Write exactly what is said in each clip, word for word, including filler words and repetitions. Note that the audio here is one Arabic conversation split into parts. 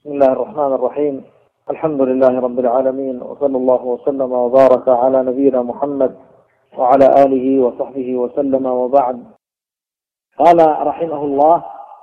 بسم الله الرحمن الرحيم. الحمد لله رب العالمين، وصلى الله وسلم وبارك على نبينا محمد وعلى آله وصحبه وسلم، وبعد. قال رحمه الله: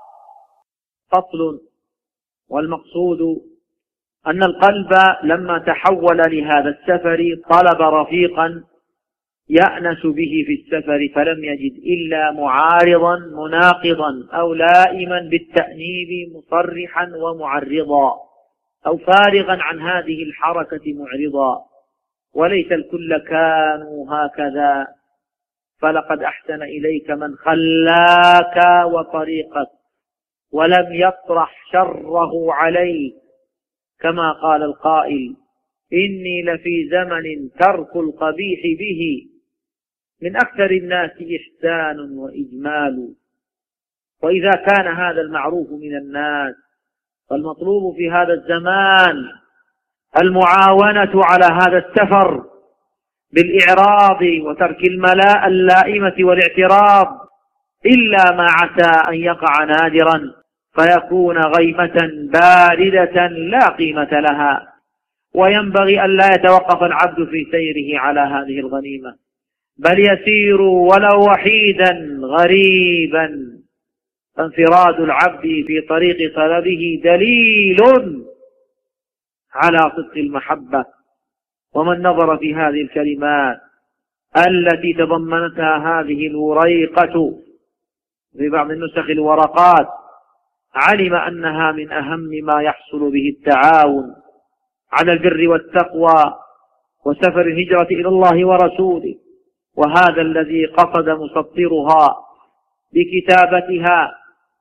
فصل. والمقصود أن القلب لما تحول لهذا السفر طلب رفيقا يأنس به في السفر، فلم يجد إلا معارضا مناقضا أو لائما بالتأنيب مصرحا ومعرضا، أو فارغا عن هذه الحركة معرضا، وليس الكل كانوا هكذا. فلقد أحسن إليك من خلاك وطريقك ولم يطرح شره عليك، كما قال القائل: إني لفي زمن ترك القبيح به من أكثر الناس إحسان وإجمال. وإذا كان هذا المعروف من الناس، فالمطلوب في هذا الزمان المعاونة على هذا السفر بالإعراض وترك الملاء اللائمة والاعتراض، إلا ما عسى أن يقع نادرا فيكون غيمة باردة لا قيمة لها. وينبغي أن لا يتوقف العبد في سيره على هذه الغنيمة، بل يسير ولو وحيدا غريبا. فانفراد العبد في طريق طلبه دليل على صدق المحبة. ومن نظر في هذه الكلمات التي تضمنتها هذه الوريقة في بعض النسخ الورقات، علم أنها من أهم ما يحصل به التعاون على البر والتقوى وسفر الهجرة إلى الله ورسوله. وهذا الذي قصد مسطرها بكتابتها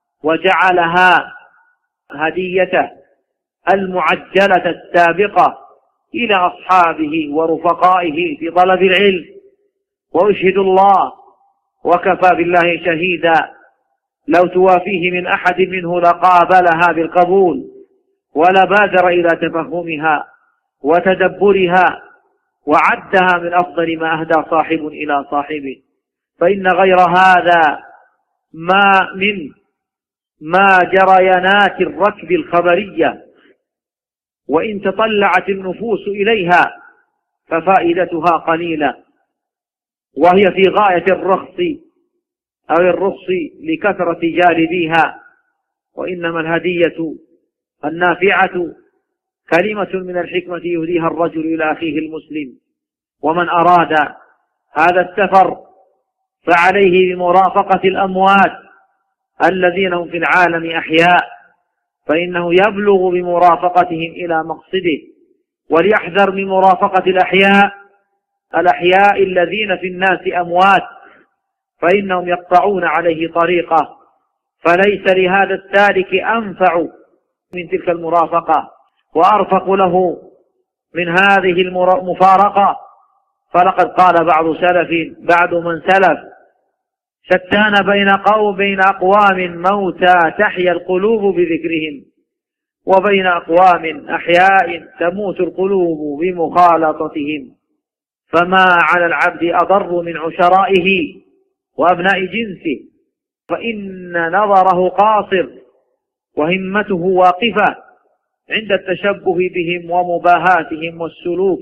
وجعلها هديته المعجلة السابقة إلى أصحابه ورفقائه في طلب العلم. وأشهد الله وكفى بالله شهيدا، لو توافيه من أحد منه لقابلها بالقبول ولبادر إلى تفهمها وتدبرها، وعدها من أفضل ما أهدى صاحب إلى صاحبه. فإن غير هذا ما من ما جريانات الركب الخبرية، وإن تطلعت النفوس إليها ففائدتها قليلة، وهي في غاية الرخص أو الرخص لكثرة جالبيها. وإنما الهدية النافعة كلمة من الحكمة يهديها الرجل إلى أخيه المسلم. ومن أراد هذا السفر فعليه بمرافقة الأموات الذين هم في العالم أحياء، فإنه يبلغ بمرافقتهم إلى مقصده. وليحذر من مرافقة الأحياء الأحياء الذين في الناس أموات، فإنهم يقطعون عليه طريقه، فليس لهذا السالك أنفع من تلك المرافقة وأرفق له من هذه المفارقة. فلقد قال بعض سلف بعد من سلف: شتان بين قوم بين أقوام موتى تحيا القلوب بذكرهم، وبين أقوام أحياء تموت القلوب بمخالطتهم. فما على العبد أضر من عشرائه وأبناء جنسه، فإن نظره قاصر وهمته واقفة عند التشبه بهم ومباهاتهم والسلوك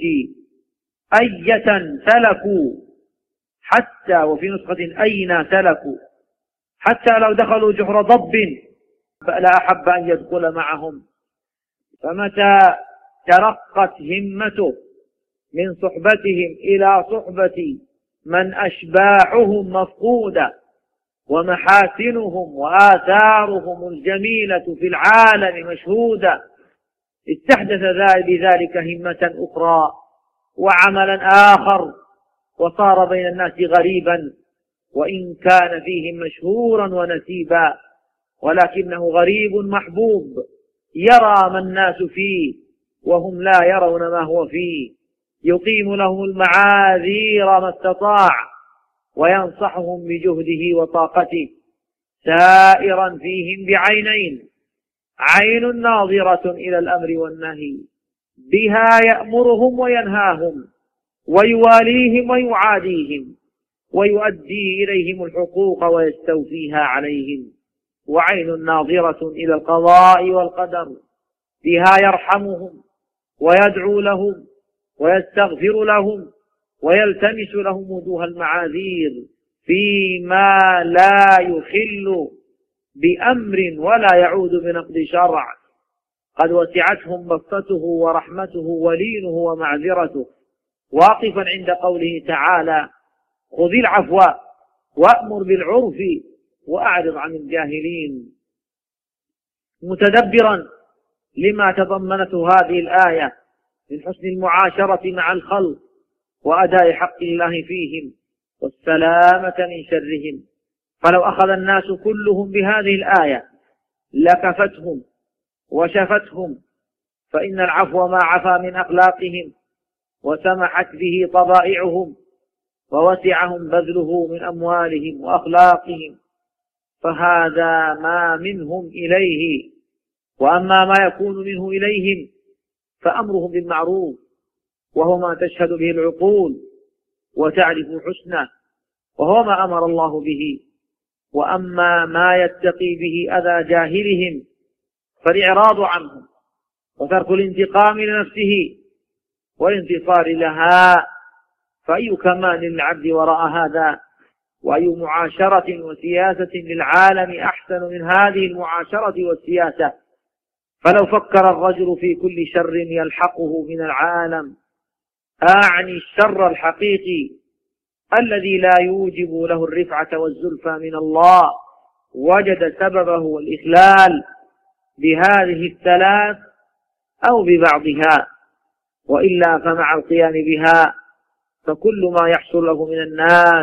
أية سلكوا، حتى وفي نسخة أين سلكوا، حتى لو دخلوا جحر ضب فلا أحب أن يدخل معهم. فمتى ترقت همته من صحبتهم إلى صحبة من أشباحهم مفقودة ومحاسنهم وآثارهم الجميلة في العالم مشهودة، استحدث بذلك همة أخرى وعملا آخر، وصار بين الناس غريبا، وإن كان فيهم مشهورا ونسيبا، ولكنه غريب محبوب يرى ما الناس فيه وهم لا يرون ما هو فيه، يقيم لهم المعاذير ما استطاع وينصحهم بجهده وطاقته، سائرا فيهم بعينين: عين ناظرة إلى الأمر والنهي، بها يأمرهم وينهاهم ويواليهم ويعاديهم ويؤدي إليهم الحقوق ويستوفيها عليهم، وعين ناظرة إلى القضاء والقدر، بها يرحمهم ويدعو لهم ويستغفر لهم ويلتمس لهم وجوه المعاذير فيما لا يخل بأمر ولا يعود بنقد شرع، قد وسعتهم بسطته ورحمته ولينه ومعذرته، واقفا عند قوله تعالى: خذ العفو وأمر بالعرف وأعرض عن الجاهلين، متدبرا لما تضمنته هذه الآية من حسن المعاشرة مع الخلق وأداء حق الله فيهم والسلامة من شرهم. فلو أخذ الناس كلهم بهذه الآية لكفتهم وشفتهم، فإن العفو ما عفا من أخلاقهم وسمحت به طبائعهم ووسعهم بذله من أموالهم وأخلاقهم، فهذا ما منهم إليه. وأما ما يكون منه إليهم فأمرهم بالمعروف، وهو ما تشهد به العقول وتعرف حسنه، وهو ما أمر الله به. وأما ما يتقي به أذى جاهلهم فالإعراض عنهم وترك الانتقام لنفسه والانتصار لها. فأي كمال للعبد وراء هذا، وأي معاشرة وسياسة للعالم أحسن من هذه المعاشرة والسياسة؟ فلو فكر الرجل في كل شر يلحقه من العالم، أعني الشر الحقيقي الذي لا يوجب له الرفعة والزلفى من الله، وجد سببه الإخلال بهذه الثلاث أو ببعضها، وإلا فمع القيام بها فكل ما يحصل له من الناس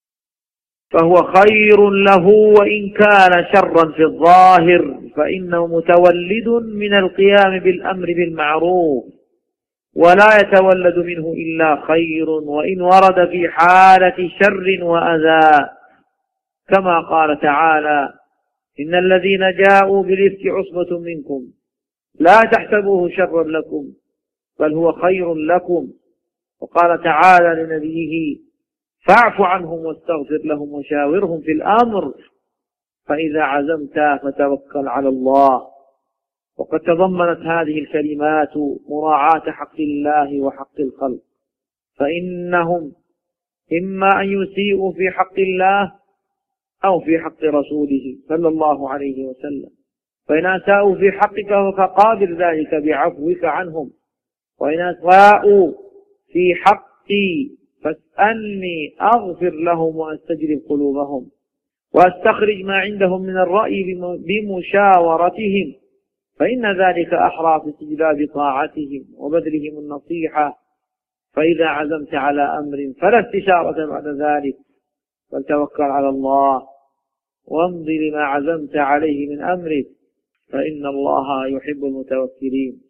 فهو خير له وإن كان شرا في الظاهر، فإنه متولد من القيام بالأمر بالمعروف، ولا يتولد منه إلا خير وإن ورد في حالة شر وأذى، كما قال تعالى: إن الذين جاءوا بالإفك عصبة منكم لا تحسبوه شرا لكم بل هو خير لكم. وقال تعالى لنبيه: فاعف عنهم واستغفر لهم وشاورهم في الأمر فإذا عزمت فتوكل على الله. وقد تضمنت هذه الكلمات مراعاة حق الله وحق الخلق، فإنهم إما أن يسيئوا في حق الله أو في حق رسوله صلى الله عليه وسلم، فإن أساءوا في حقك فقابل ذلك بعفوك عنهم، وإن أساءوا في حقي فاسألني أغفر لهم وأستجلب قلوبهم وأستخرج ما عندهم من الرأي بمشاورتهم، فإن ذلك أحرى في استجلاب طاعتهم وبذلهم النصيحة. فإذا عزمت على أمر فلا استشارة بعد ذلك، بل توكل على الله وامض لما عزمت عليه من أمرك، فإن الله يحب المتوكلين.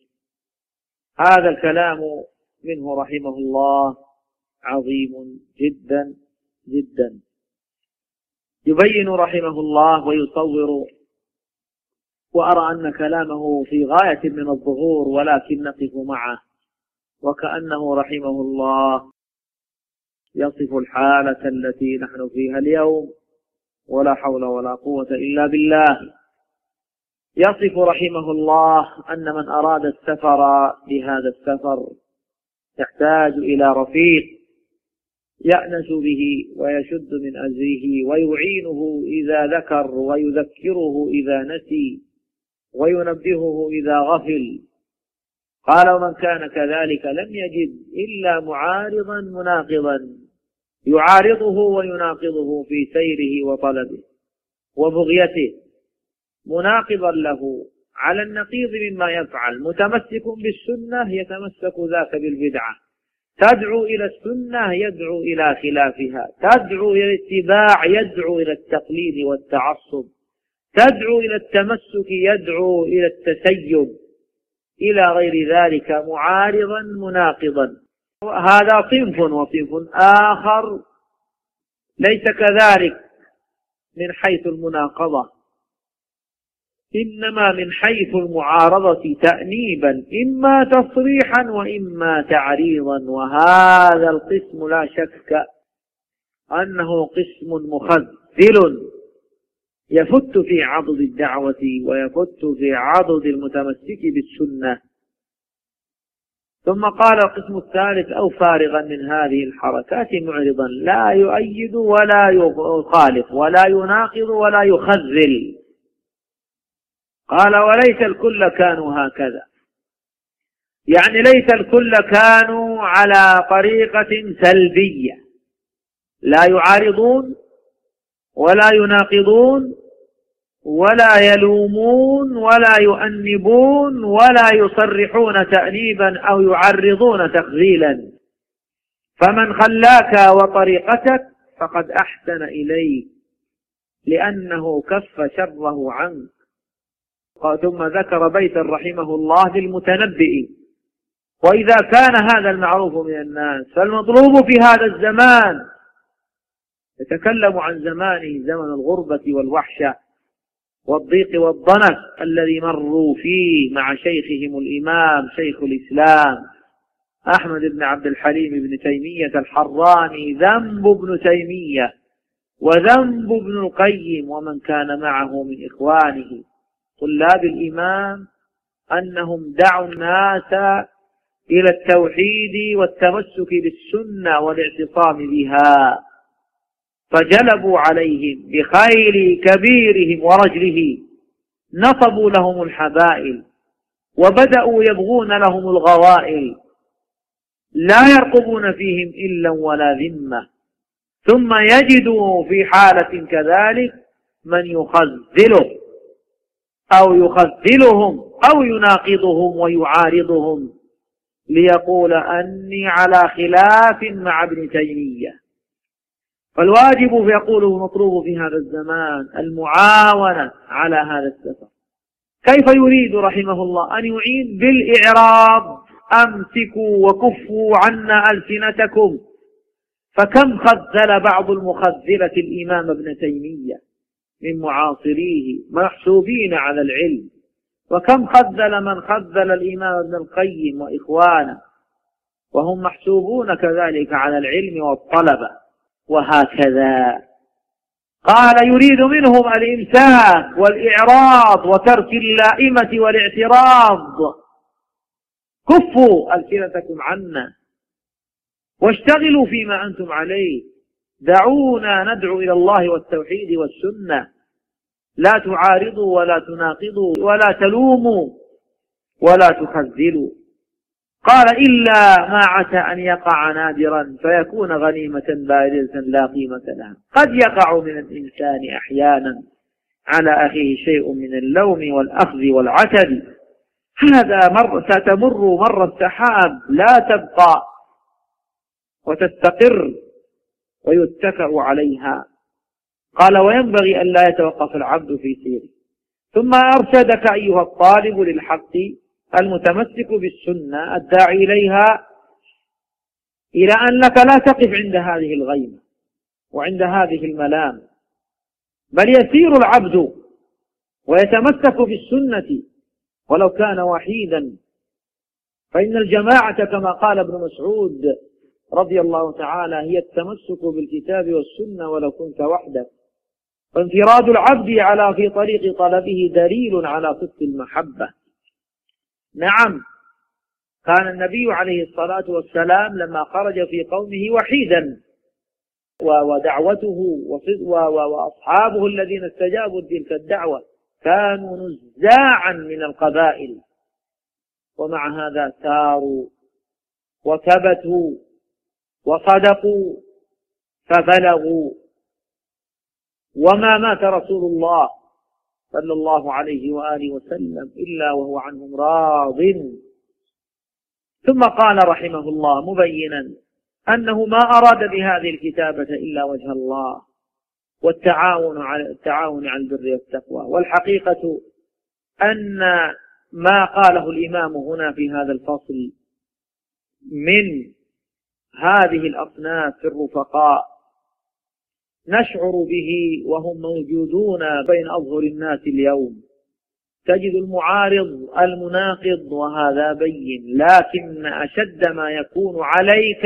هذا الكلام منه رحمه الله عظيم جدا جدا، يبين رحمه الله ويصور، وأرى أن كلامه في غاية من الظهور، ولكن نقف معه، وكأنه رحمه الله يصف الحالة التي نحن فيها اليوم، ولا حول ولا قوة إلا بالله. يصف رحمه الله أن من أراد السفر بهذا السفر يحتاج إلى رفيق يأنس به ويشد من أزره ويعينه إذا ذكر ويذكره إذا نسي وينبهه إذا غفل. قال: ومن كان كذلك لم يجد إلا معارضا مناقضا يعارضه ويناقضه في سيره وطلبه وبغيته، مناقضا له على النقيض مما يفعل، متمسك بالسنة يتمسك ذاك بالبدعة، تدعو إلى السنة يدعو إلى خلافها، تدعو إلى الاتباع يدعو إلى التقليد والتعصب، تدعو إلى التمسك يدعو إلى التسيب، إلى غير ذلك، معارضا مناقضا. هذا صنف، وصنف آخر ليس كذلك من حيث المناقضة، إنما من حيث المعارضة تأنيبا، إما تصريحا وإما تعريضا. وهذا القسم لا شك أنه قسم مخذل يفت في عضد الدعوة ويفت في عضد المتمسك بالسنة. ثم قال القسم الثالث: أو فارغا من هذه الحركات معرضا لا يؤيد ولا يخالف ولا يناقض ولا يخذل. قال: وليس الكل كانوا هكذا، يعني ليس الكل كانوا على طريقة سلبية، لا يعارضون ولا يناقضون ولا يلومون ولا يؤنبون ولا يصرحون تأنيبا أو يعرضون تخذيلا. فمن خلاك وطريقتك فقد أحسن إليك لأنه كف شره عنك. ثم ذكر بيتا رحمه الله للمتنبئ: وإذا كان هذا المعروف من الناس فالمطلوب في هذا الزمان. يتكلم عن زمانه، زمن الغربة والوحشة والضيق والضنك الذي مروا فيه مع شيخهم الإمام شيخ الإسلام أحمد بن عبد الحليم بن تيمية الحراني، ذنب ابن تيمية وذنب ابن القيم ومن كان معه من إخوانه طلاب الإمام أنهم دعوا الناس إلى التوحيد والتمسك بالسنة والاعتصام بها، فجلبوا عليهم بخيل كبيرهم ورجله، نصبوا لهم الحبائل وبدأوا يبغون لهم الغوائل، لا يرقبون فيهم إلا ولا ذمة. ثم يجدوا في حالة كذلك من يخذله أو يخذلهم أو يناقضهم ويعارضهم ليقول أني على خلاف مع ابن تيمية. فالواجب يقول المطلوب في هذا الزمان المعاونة على هذا السفر. كيف يريد رحمه الله أن يعين؟ بالإعراض: أمسكوا وكفوا عنا ألسنتكم. فكم خذل بعض المخذلة الإمام ابن تيمية من معاصريه محسوبين على العلم، وكم خذل من خذل الإمام ابن القيم وإخوانه وهم محسوبون كذلك على العلم والطلبة، وهكذا. قال: يريد منهم الإمساك والإعراض وترك اللائمة والاعتراض. كفوا ألسنتكم عنا واشتغلوا فيما أنتم عليه، دعونا ندعو إلى الله والتوحيد والسنة، لا تعارضوا ولا تناقضوا ولا تلوموا ولا تخذلوا. قال: إلا ما عسى أن يقع نادرا فيكون غنيمة بارزة لا قيمة لها. قد يقع من الإنسان أحيانا على أخيه شيء من اللوم والأخذ والعتب، هذا مر ستمر مر السحاب لا تبقى وتستقر ويتكأ عليها. قال: وينبغي أن لا يتوقف العبد في سيره. ثم أرشدك أيها الطالب للحق المتمسك بالسنة الداعي إليها إلى أنك لا تقف عند هذه الغيمة وعند هذه الملام، بل يسير العبد ويتمسك بالسنة ولو كان وحيدا، فإن الجماعة كما قال ابن مسعود رضي الله تعالى هي التمسك بالكتاب والسنة ولو كنت وحدك. فانفراد العبد على في طريق طلبه دليل على صدق المحبة. نعم، كان النبي عليه الصلاة والسلام لما خرج في قومه وحيدا، ودعوته وأصحابه الذين استجابوا تلك الدعوة كانوا نزاعا من القبائل، ومع هذا ساروا وثبتوا وصدقوا فبلغوا. وما مات رسول الله صلى الله عليه وآله وسلم إلا وهو عنهم راض. ثم قال رحمه الله مبينا أنه ما أراد بهذه الكتابة إلا وجه الله والتعاون على التعاون على البر والتقوى. والحقيقة أن ما قاله الإمام هنا في هذا الفصل من هذه الأصناف في الرفقاء نشعر به وهم موجودون بين أظهر الناس اليوم. تجد المعارض المناقض وهذا بين، لكن أشد ما يكون عليك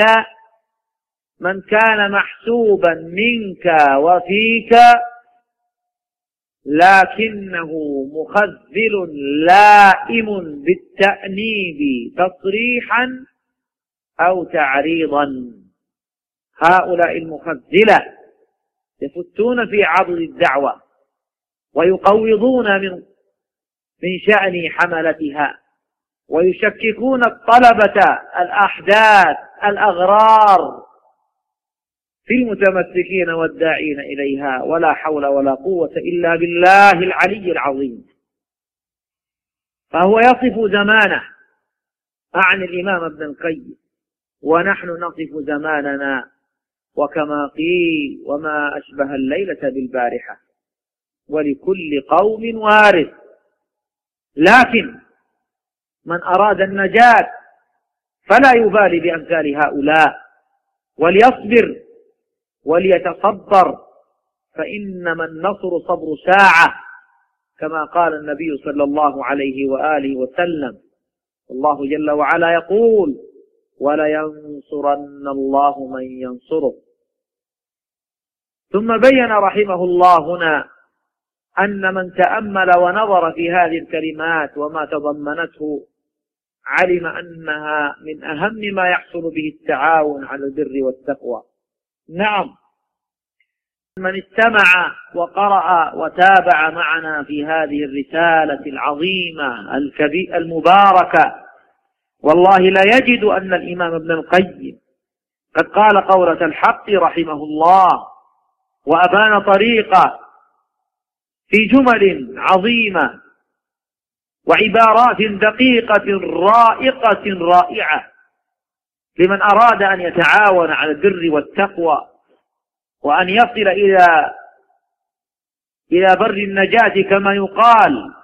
من كان محسوبا منك وفيك لكنه مخذل لائم بالتأنيب تصريحا أو تعريضا. هؤلاء المخذلة يفتون في عضد الدعوة ويقوضون من من شأن حملتها، ويشككون الطلبة الأحداث الأغرار في المتمسكين والداعين إليها، ولا حول ولا قوة إلا بالله العلي العظيم. فهو يصف زمانه عن الإمام ابن القيم، ونحن نصف زماننا، وكما قيل وما أشبه الليلة بالبارحة، ولكل قوم وارث. لكن من أراد النجاة فلا يبالي بأمثال هؤلاء، وليصبر وليتصبر، فإنما النصر صبر ساعة، كما قال النبي صلى الله عليه وآله وسلم. الله جل وعلا يقول: ولينصرن الله من ينصره. ثم بين رحمه الله هنا أن من تأمل ونظر في هذه الكلمات وما تضمنته علم أنها من أهم ما يحصل به التعاون على البر والتقوى. نعم، من استمع وقرأ وتابع معنا في هذه الرسالة العظيمة الكبيرة المباركة، والله لا يجد أن الإمام ابن القيم قد قال قولة الحق رحمه الله، وأبان طريقة في جمل عظيمة وعبارات دقيقة رائقة رائعة لمن أراد أن يتعاون على البر والتقوى، وأن يصل إلى إلى بر النجاة كما يقال،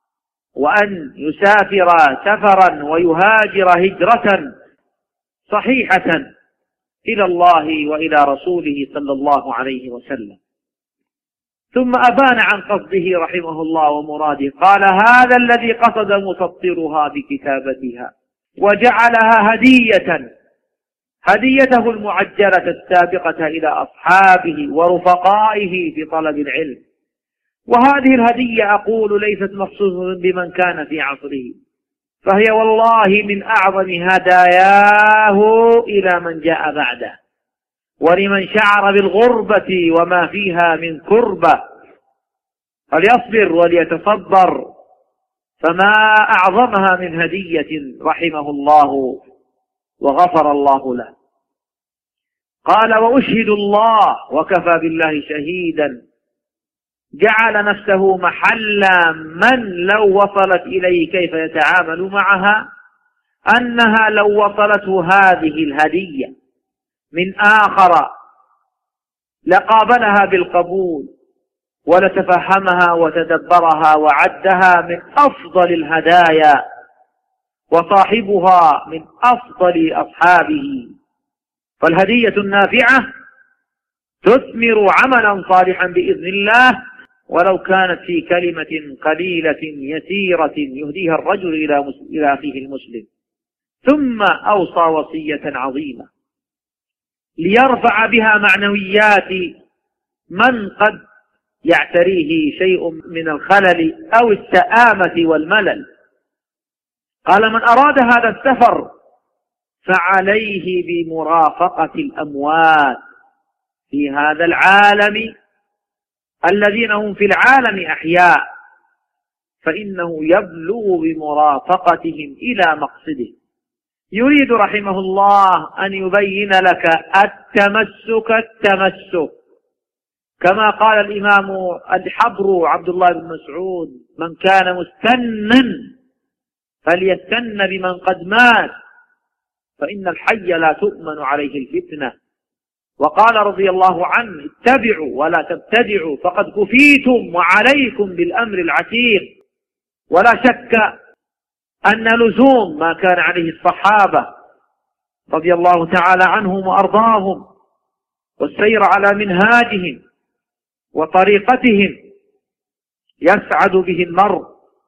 وأن يسافر سفرا ويهاجر هجرة صحيحة إلى الله وإلى رسوله صلى الله عليه وسلم. ثم أبان عن قصده رحمه الله ومراده، قال: هذا الذي قصد مسطرها بكتابتها وجعلها هدية هديته المعجلة السابقة إلى أصحابه ورفقائه في طلب العلم. وهذه الهدية أقول ليست مخصوصة بمن كان في عصره، فهي والله من أعظم هداياه إلى من جاء بعده، ولمن شعر بالغربة وما فيها من كربة فليصبر وليتصبر، فما أعظمها من هدية رحمه الله وغفر الله له. قال: وأشهد الله وكفى بالله شهيدا، جعل نفسه محل من لو وصلت إليه كيف يتعامل معها، أنها لو وصلته هذه الهدية من آخر لقابلها بالقبول ولتفهمها وتدبرها وعدها من أفضل الهدايا، وصاحبها من أفضل أصحابه. فالهدية النافعة تثمر عملا صالحا بإذن الله، ولو كانت في كلمة قليلة يسيرة يهديها الرجل إلى أخيه المسلم. ثم أوصى وصية عظيمة ليرفع بها معنويات من قد يعتريه شيء من الخلل أو السآمة والملل. قال: من أراد هذا السفر فعليه بمرافقة الأموات في هذا العالم الذين هم في العالم أحياء، فإنه يبلغ بمرافقتهم إلى مقصده. يريد رحمه الله أن يبين لك التمسك التمسك، كما قال الإمام الحبر عبد الله بن مسعود: من كان مستنا فليستن بمن قد مات، فإن الحي لا تؤمن عليه الفتنة. وقال رضي الله عنه: اتبعوا ولا تبتدعوا فقد كفيتم وعليكم بالأمر العتيق. ولا شك أن لزوم ما كان عليه الصحابة رضي الله تعالى عنهم وأرضاهم، والسير على منهاجهم وطريقتهم يسعد به المرء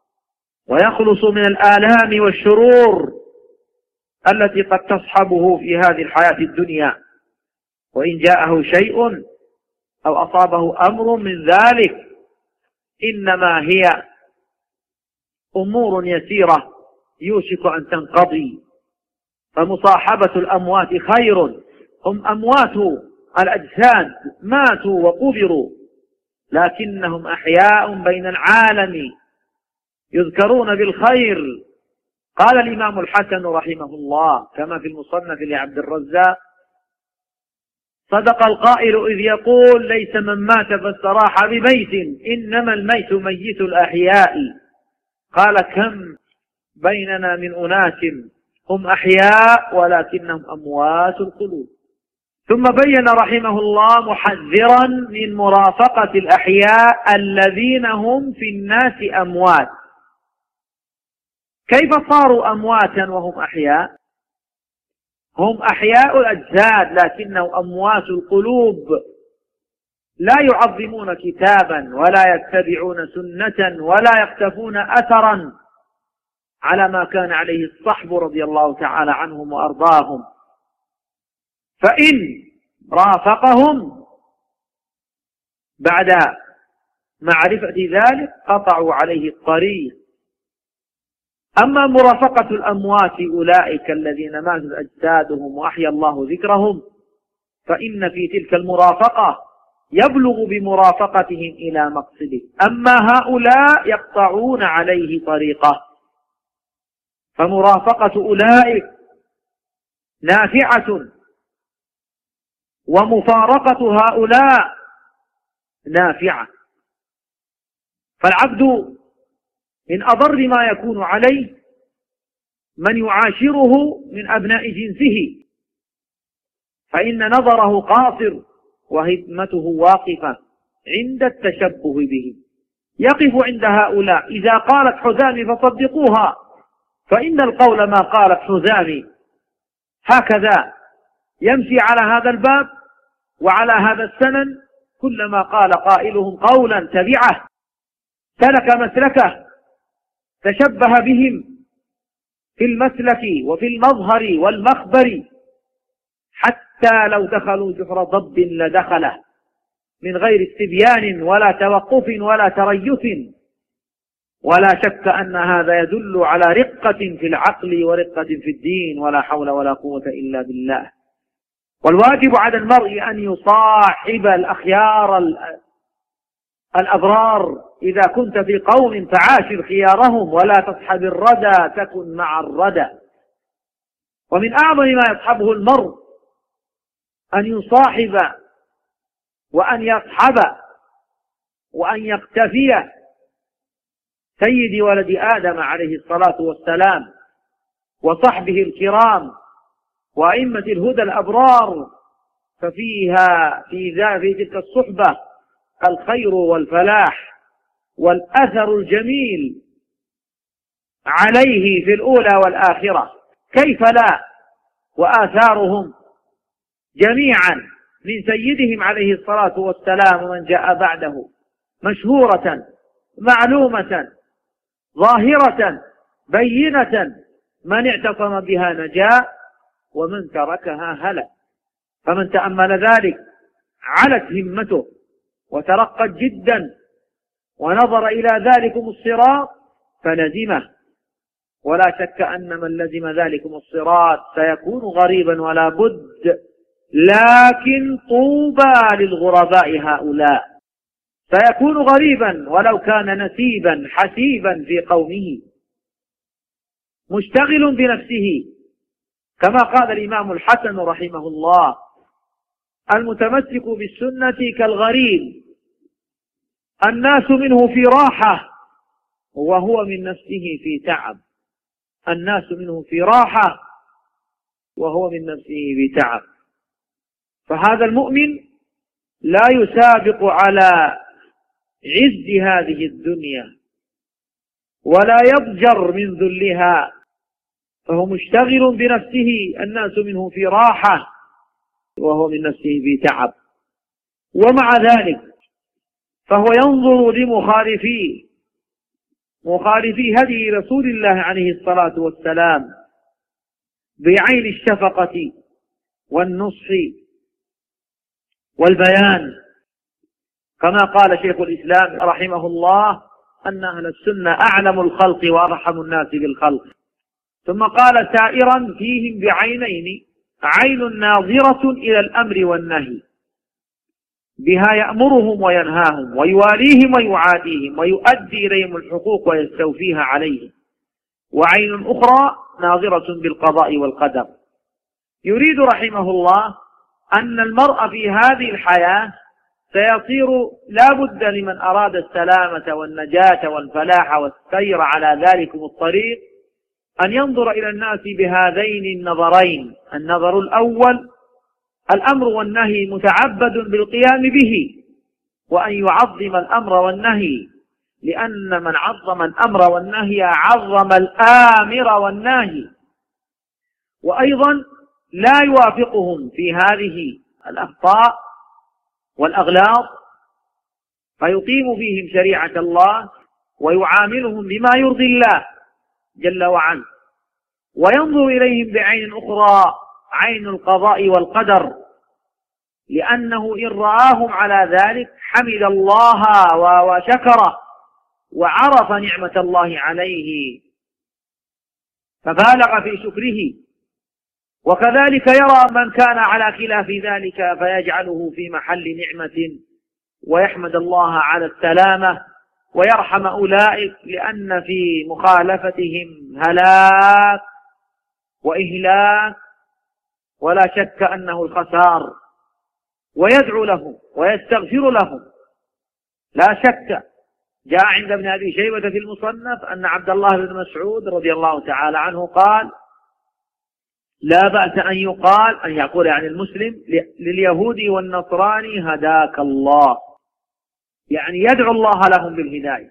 ويخلص من الآلام والشرور التي قد تصحبه في هذه الحياة الدنيا. وإن جاءه شيء أو أصابه أمر من ذلك إنما هي أمور يسيرة يوشك أن تنقضي، فمصاحبة الأموات خير. هم أموات الأجساد ماتوا وقبروا، لكنهم أحياء بين العالم يذكرون بالخير. قال الإمام الحسن رحمه الله كما في المصنف لعبد الرزاق: صدق القائل إذ يقول ليس من مات فاستراح ببيت، إنما الميت ميت الأحياء. قال كم بيننا من أناس هم أحياء ولكنهم أموات القلوب. ثم بين رحمه الله محذرا من مرافقة الأحياء الذين هم في الناس أموات. كيف صاروا أمواتا وهم أحياء؟ هم أحياء الأجساد لكنهم أموات القلوب، لا يعظمون كتابا ولا يتبعون سنة ولا يقتفون أثرا على ما كان عليه الصحب رضي الله تعالى عنهم وأرضاهم. فإن رافقهم بعد معرفة ذلك قطعوا عليه الطريق. أما مرافقة الأموات أولئك الذين ماتت أجسادهم وأحيا الله ذكرهم، فإن في تلك المرافقة يبلغ بمرافقتهم إلى مقصده. أما هؤلاء يقطعون عليه طريقه، فمرافقة أولئك نافعة، ومفارقة هؤلاء نافعة. فالعبد من أضر ما يكون عليه من يعاشره من أبناء جنسه، فإن نظره قاصر وهمته واقفة عند التشبه به. يقف عند هؤلاء، إذا قالت حزامي فصدقوها، فإن القول ما قالت حزامي. هكذا يمشي على هذا الباب وعلى هذا السنن، كلما قال قائلهم قولا تبعه، سلك مسلكه، تشبه بهم في المسلك وفي المظهر والمخبر، حتى لو دخلوا جحر ضب لدخله من غير استبيان ولا توقف ولا تريث. ولا شك أن هذا يدل على رقة في العقل ورقة في الدين، ولا حول ولا قوة إلا بالله. والواجب على المرء أن يصاحب الأخيار الأبرار. إذا كنت في قوم فعاشر خيارهم، ولا تصحب الردى تكن مع الردى. ومن أعظم ما يصحبه المرء أن يصاحب وأن يصحب وأن يقتفي سيد ولد آدم عليه الصلاة والسلام وصحبه الكرام وأئمة الهدى الأبرار، ففيها في ذا في تلك الصحبة الخير والفلاح والأثر الجميل عليه في الأولى والآخرة. كيف لا وآثارهم جميعا من سيدهم عليه الصلاة والسلام ومن جاء بعده مشهورة معلومة ظاهرة بينة، من اعتصم بها نجا ومن تركها هلك. فمن تأمل ذلك علت همته وترقت جدا ونظر إلى ذلكم الصراط فلزمه. ولا شك أن من لزم ذلكم الصراط سيكون غريبا ولا بد، لكن طوبى للغرباء هؤلاء. سيكون غريبا ولو كان نسيبا حسيبا في قومه، مشتغل بنفسه، كما قال الإمام الحسن رحمه الله: المتمسك بالسنة كالغريب، الناس منه في راحة وهو من نفسه في تعب. الناس منه في راحة وهو من نفسه في تعب. فهذا المؤمن لا يسابق على عز هذه الدنيا ولا يضجر من ذلها، فهو مشتغل بنفسه. الناس منه في راحة وهو من نفسه في تعب. ومع ذلك فهو ينظر لمخالفيه مخالفي هدي رسول الله عليه الصلاة والسلام بعين الشفقة والنصح والبيان، كما قال شيخ الإسلام رحمه الله أن أهل السنة أعلم الخلق وأرحم الناس بالخلق. ثم قال سائرا فيهم بعينين: عين ناظرة إلى الأمر والنهي، بها يأمرهم وينهاهم ويواليهم ويعاديهم ويؤدي إليهم الحقوق ويستوفيها عليهم، وعين أخرى ناظرة بالقضاء والقدر. يريد رحمه الله أن المرء في هذه الحياة سيصير لا بد لمن أراد السلامة والنجاة والفلاح والسير على ذلكم الطريق أن ينظر إلى الناس بهذين النظرين: النظر الأول الأمر والنهي متعبد بالقيام به، وأن يعظم الأمر والنهي، لأن من عظم الأمر والنهي عظم الآمر والناهي. وأيضا لا يوافقهم في هذه الأخطاء والأغلاط، فيقيم فيهم شريعة الله ويعاملهم بما يرضي الله جل وعلا، وينظر إليهم بعين أخرى، عين القضاء والقدر، لأنه إن رآهم على ذلك حمد الله وشكره وعرف نعمة الله عليه فبالغ في شكره. وكذلك يرى من كان على خلاف ذلك فيجعله في محل نعمة ويحمد الله على السلامة ويرحم أولئك، لأن في مخالفتهم هلاك وإهلاك ولا شك أنه الخسار، ويدعو لهم ويستغفر لهم. لا شك جاء عند ابن أبي شيبة في المصنف أن عبد الله بن مسعود رضي الله تعالى عنه قال: لا بأس أن يقال، أن يقول يعني المسلم لليهودي والنصراني هداك الله، يعني يدعو الله لهم بالهداية.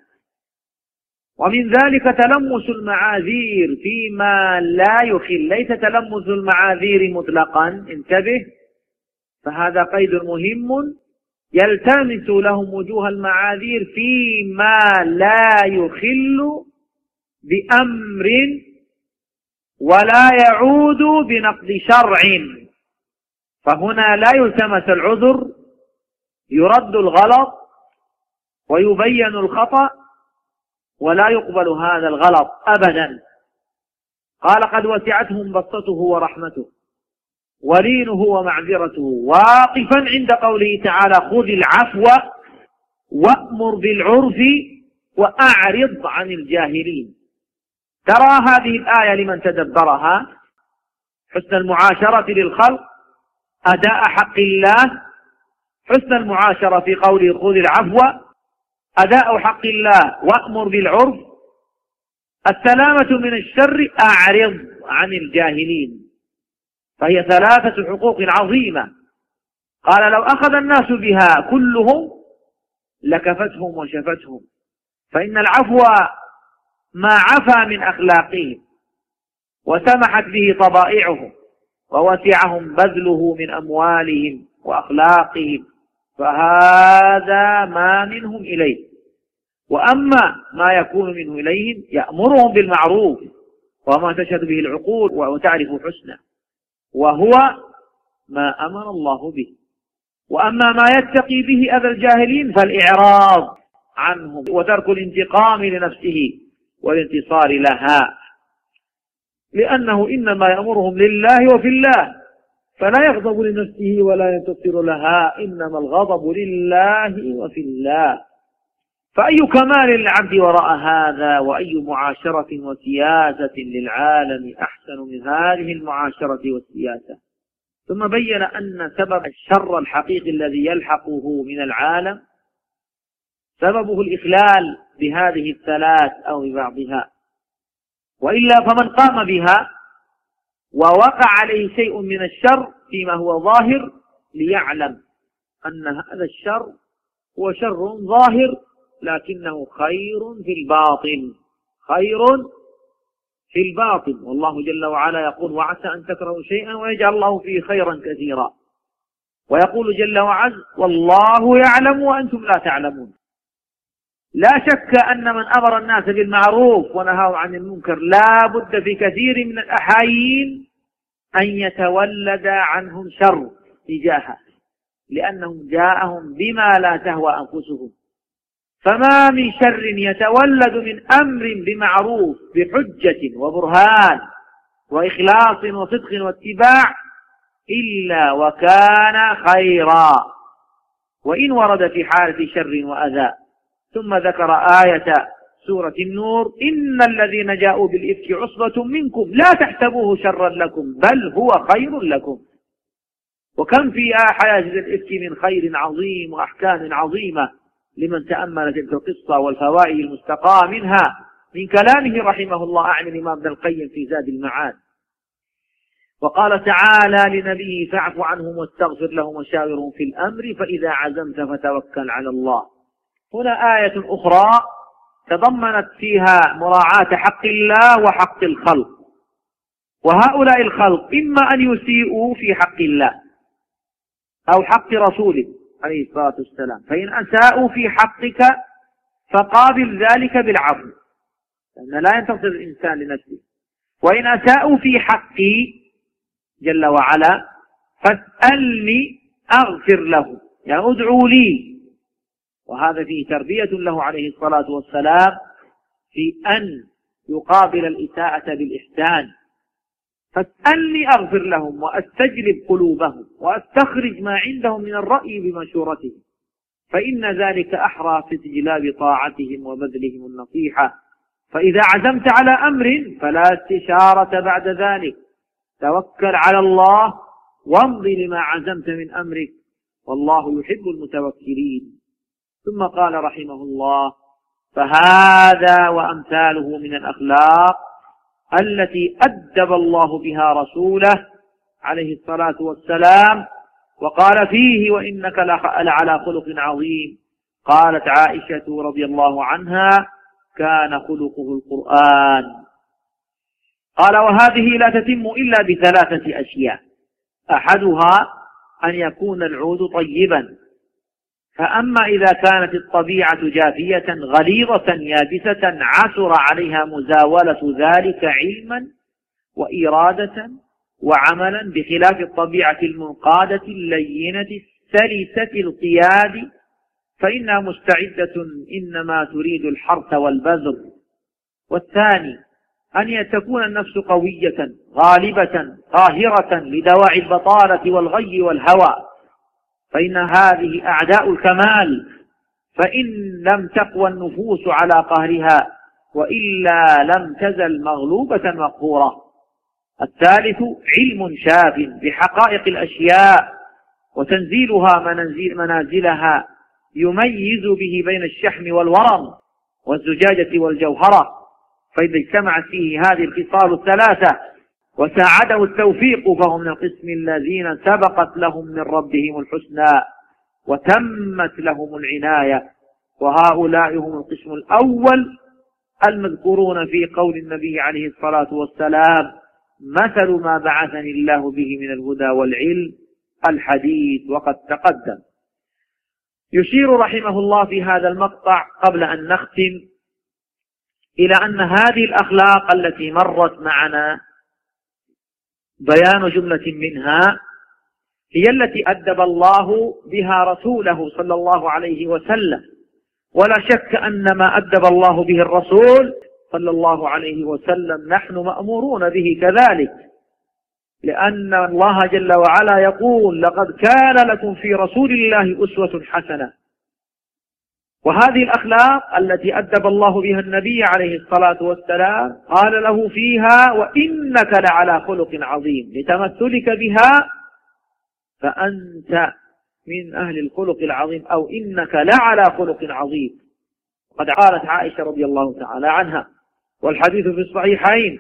ومن ذلك تلمس المعاذير فيما لا يخل، ليس تلمس المعاذير مطلقا، انتبه، فهذا قيد مهم، يلتمس لهم وجوه المعاذير فيما لا يخل بأمر ولا يعود بنقض شرع، فهنا لا يلتمس العذر، يرد الغلط ويبين الخطأ ولا يقبل هذا الغلط أبدا. قال: قد وسعتهم بسطته ورحمته ولينه ومعذرته، واقفا عند قوله تعالى: خذ العفو وأمر بالعرف وأعرض عن الجاهلين. ترى هذه الآية لمن تدبرها حسن المعاشرة للخلق، أداء حق الله، حسن المعاشرة في قوله خذ العفو، أداء حق الله وأمر بالعرف، السلامة من الشر، أعرض عن الجاهلين. فهي ثلاثة حقوق عظيمة. قال: لو أخذ الناس بها كلهم لكفتهم وشفتهم، فإن العفو ما عفى من أخلاقهم وسمحت به طبائعهم ووسعهم بذله من أموالهم وأخلاقهم، فهذا ما منهم إليه. وأما ما يكون منه إليهم يأمرهم بالمعروف وما تشهد به العقول وتعرف حسنه، وهو ما أمر الله به. وأما ما يتقي به أذى الجاهلين فالإعراض عنهم وترك الانتقام لنفسه والانتصار لها، لأنه إنما يأمرهم لله وفي الله، فلا يغضب لنفسه ولا ينتصر لها، إنما الغضب لله وفي الله. فأي كمال للعبد وراء هذا، وأي معاشرة وسياسة للعالم أحسن من هذه المعاشرة والسياسة. ثم بين أن سبب الشر الحقيقي الذي يلحقه من العالم سببه الإخلال بهذه الثلاث أو ببعضها، وإلا فمن قام بها ووقع عليه شيء من الشر فيما هو ظاهر ليعلم أن هذا الشر هو شر ظاهر لكنه خير في الباطن، خير في الباطن. والله جل وعلا يقول: وعسى أن تكرهوا شيئا ويجعل الله فيه خيرا كثيرا. ويقول جل وعز: والله يعلم وأنتم لا تعلمون. لا شك أن من أمر الناس بالمعروف ونهاه عن المنكر لا بد في كثير من الأحايين أن يتولد عنهم شر تجاهه، لأنهم جاءهم بما لا تهوى أنفسهم. فما من شر يتولد من أمر بمعروف بحجة وبرهان وإخلاص وصدق واتباع إلا وكان خيرا، وإن ورد في حالة شر وأذى. ثم ذكر آية سورة النور: إن الذين جاءوا بالإفك عصبة منكم لا تحسبوه شرا لكم بل هو خير لكم. وكم في حياة الإفك من خير عظيم وأحكام عظيمة لمن تأمل تلك القصة والفوائد المستقاة منها من كلامه رحمه الله عن الإمام ابن القيم في زاد المعاد. وقال تعالى لنبيه: فاعف عنهم واستغفر لهم وشاورهم في الأمر فإذا عزمت فتوكل على الله. هنا آية أخرى تضمنت فيها مراعاة حق الله وحق الخلق، وهؤلاء الخلق إما أن يسيئوا في حق الله أو حق رسوله عليه الصلاة والسلام، فإن أساءوا في حقك فقابل ذلك بالعفو، لأن لا ينتصر الإنسان لنفسه. وإن أساءوا في حقي جل وعلا فاسألني أغفر له، يعني ادعوا لي. وهذا فيه تربية له عليه الصلاة والسلام في أن يقابل الإساءة بالإحسان. فاسألني أغفر لهم وأستجلب قلوبهم وأستخرج ما عندهم من الرأي بمشورته، فإن ذلك أحرى في استجلاب طاعتهم وبذلهم النصيحة. فإذا عزمت على أمر فلا استشارة بعد ذلك، توكل على الله وامض لما عزمت من أمرك، والله يحب المتوكلين. ثم قال رحمه الله: فهذا وأمثاله من الأخلاق التي أدب الله بها رسوله عليه الصلاة والسلام، وقال فيه: وإنك لعلى خلق عظيم. قالت عائشة رضي الله عنها: كان خلقه القرآن. قال: وهذه لا تتم إلا بثلاثة أشياء: أحدها أن يكون العود طيبا، فأما إذا كانت الطبيعة جافية غليظة يابسة عسر عليها مزاولة ذلك علما وإرادة وعملا، بخلاف الطبيعة المنقادة اللينة السلسة القياد، فإنها مستعدة إنما تريد الحرث والبذر. والثاني أن تكون النفس قوية غالبة قاهرة لدواعي البطالة والغي والهوى، فإن هذه أعداء الكمال، فإن لم تقوى النفوس على قهرها وإلا لم تزل مغلوبة مقهورة. الثالث علم شاف بحقائق الأشياء وتنزيلها منازل منازلها يميز به بين الشحم والورم والزجاجة والجوهرة، فإذا اجتمعت فيه هذه الخصال الثلاثة وساعده التوفيق فهم من القسم الذين سبقت لهم من ربهم الحسنى وتمت لهم العناية، وهؤلاء هم القسم الأول المذكورون في قول النبي عليه الصلاة والسلام: مثل ما بعثني الله به من الهدى والعلم، الحديث وقد تقدم. يشير رحمه الله في هذا المقطع قبل أن نختم إلى أن هذه الأخلاق التي مرت معنا بيان جملة منها هي التي أدب الله بها رسوله صلى الله عليه وسلم، ولا شك أن ما أدب الله به الرسول صلى الله عليه وسلم نحن مأمورون به كذلك، لأن الله جل وعلا يقول: لقد كان لكم في رسول الله أسوة حسنة. وهذه الأخلاق التي أدب الله بها النبي عليه الصلاة والسلام قال له فيها: وإنك لعلى خلق عظيم، لتمثلك بها فأنت من أهل الخلق العظيم، أو إنك لعلى خلق عظيم. قد قالت عائشة رضي الله تعالى عنها، والحديث في الصحيحين،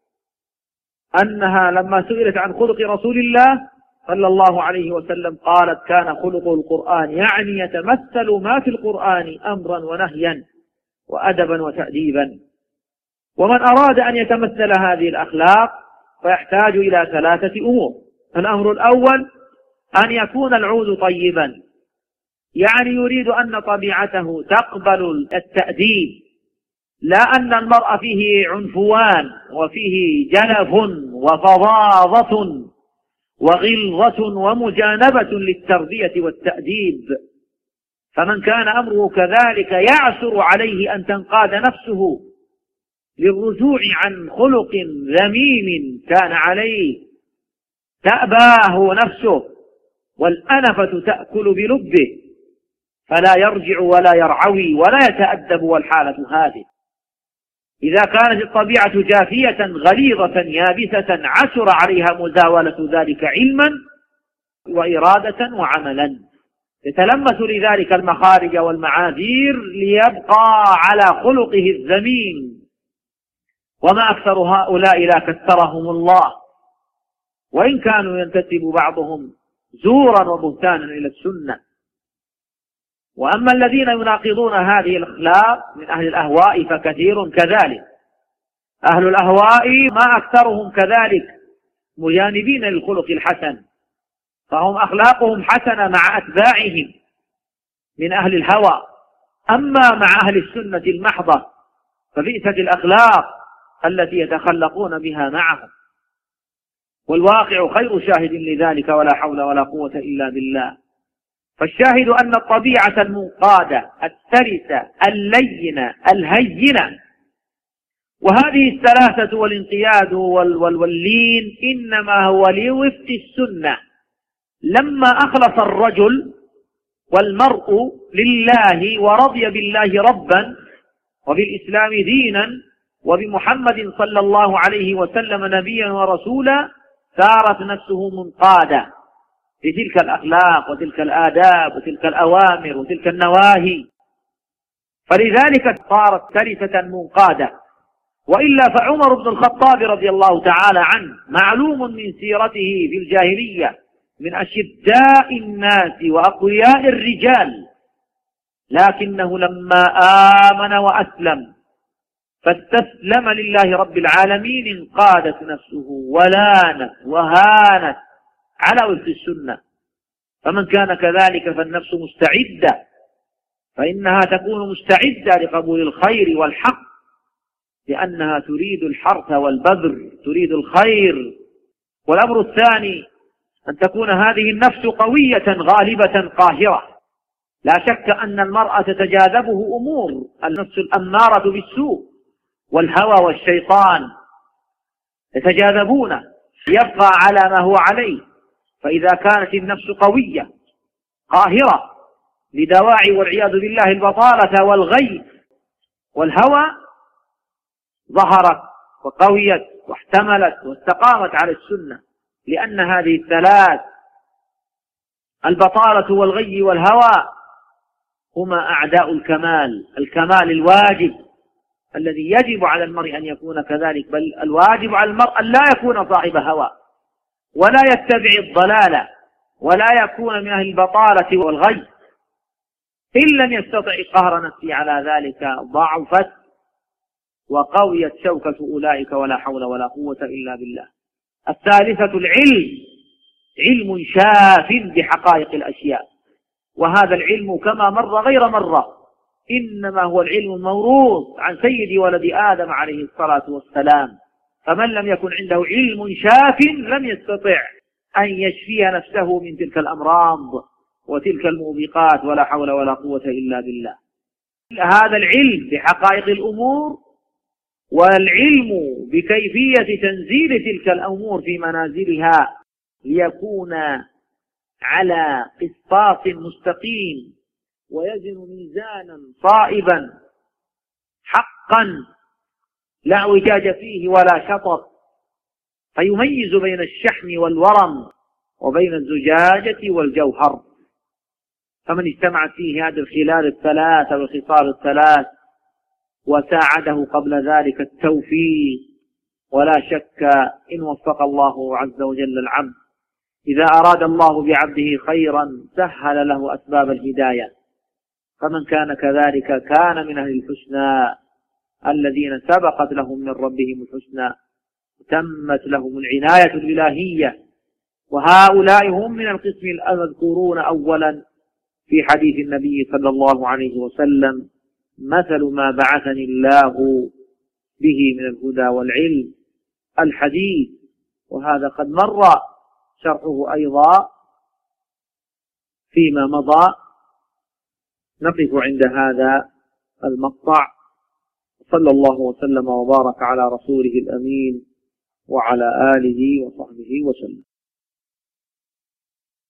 أنها لما سئلت عن خلق رسول الله صلى الله عليه وسلم قالت: كان خلقه القرآن، يعني يتمثل ما في القرآن أمرا ونهيا وأدبا وتأديبا. ومن أراد أن يتمثل هذه الأخلاق فيحتاج إلى ثلاثة أمور. الأمر الأول أن يكون العود طيبا، يعني يريد أن طبيعته تقبل التأديب، لا أن المرء فيه عنفوان وفيه جنف وفظاظة وغلظة ومجانبة للتربية والتأديب. فمن كان أمره كذلك يعسر عليه أن تنقاد نفسه للرجوع عن خلق ذميم كان عليه، تأباه نفسه والأنفة تأكل بلبه، فلا يرجع ولا يرعوي ولا يتأدب، والحالة هذه. إذا كانت الطبيعة جافية غليظة يابسة عسر عليها مزاولة ذلك علما وإرادة وعملا، يتلمس لذلك المخارج والمعاذير ليبقى على خلقه الذميم. وما أكثر هؤلاء لا كثرهم الله، وإن كانوا ينتسب بعضهم زورا وبهتانا إلى السنة. وأما الذين يناقضون هذه الأخلاق من أهل الأهواء فكثير كذلك. أهل الأهواء ما أكثرهم كذلك مجانبين للخلق الحسن، فهم أخلاقهم حسنة مع أتباعهم من أهل الهوى. أما مع أهل السنة المحضة فبئست الأخلاق التي يتخلقون بها معهم، والواقع خير شاهد لذلك، ولا حول ولا قوة إلا بالله. فالشاهد أن الطبيعة المنقادة السلسة اللينة الهينة، وهذه الثلاثة والانقياد واللين إنما هو لوفق السنة. لما أخلص الرجل والمرء لله ورضي بالله ربا وبالإسلام دينا وبمحمد صلى الله عليه وسلم نبيا ورسولا، صارت نفسه منقادة لتلك الأخلاق وتلك الآداب وتلك الأوامر وتلك النواهي، فلذلك صارت سلسة منقادة. وإلا فعمر بن الخطاب رضي الله تعالى عنه معلوم من سيرته في الجاهلية من أشداء الناس وأقوياء الرجال، لكنه لما آمن وأسلم فاستسلم لله رب العالمين انقادت نفسه ولانت وهانت على وفق السنة. فمن كان كذلك فالنفس مستعدة، فإنها تكون مستعدة لقبول الخير والحق، لأنها تريد الحرث والبذر، تريد الخير. والأمر الثاني أن تكون هذه النفس قوية غالبة قاهرة. لا شك أن المرأة تتجاذبه أمور النفس الأمارة بالسوء والهوى والشيطان، يتجاذبونه يبقى على ما هو عليه. فإذا كانت النفس قوية قاهرة لدواعي والعياذ بالله البطالة والغي والهوى، ظهرت وقويت واحتملت واستقامت على السنة، لأن هذه الثلاث البطالة والغي والهوى هما أعداء الكمال، الكمال الواجب الذي يجب على المرء أن يكون كذلك، بل الواجب على المرء أن لا يكون صاحب هوى ولا يتبع الضلالة ولا يكون من أهل البطالة والغي. إن لم يستطع قهر نفسه على ذلك ضعفت وقويت شوكة أولئك، ولا حول ولا قوة إلا بالله. الثالثة العلم، علم شاف بحقائق الأشياء، وهذا العلم كما مر غير مرة إنما هو العلم الموروث عن سيد ولد آدم عليه الصلاة والسلام. فمن لم يكن عنده علم شاف لم يستطع أن يشفي نفسه من تلك الأمراض وتلك الموبقات، ولا حول ولا قوة إلا بالله. هذا العلم بحقائق الأمور والعلم بكيفية تنزيل تلك الأمور في منازلها ليكون على قسطاس مستقيم ويزن ميزانا صائبا حقا لا اعوجاج فيه ولا شطط، فيميز بين الشحم والورم وبين الزجاجة والجوهر. فمن اجتمعت فيه هذه الخلال الثلاثة والخصال الثلاث وساعده قبل ذلك التوفيق، ولا شك إن وفق الله عز وجل العبد إذا أراد الله بعبده خيرا سهل له أسباب الهداية. فمن كان كذلك كان من أهل الحسنى الذين سبقت لهم من ربهم الحسنى وتمت لهم العناية الإلهية، وهؤلاء هم من القسم المذكورون أولا في حديث النبي صلى الله عليه وسلم: مثل ما بعثني الله به من الهدى والعلم، الحديث. وهذا قد مر شرحه أيضا فيما مضى. نقف عند هذا المقطع. صلى الله وسلم وبارك على رسوله الأمين وعلى آله وصحبه وسلم.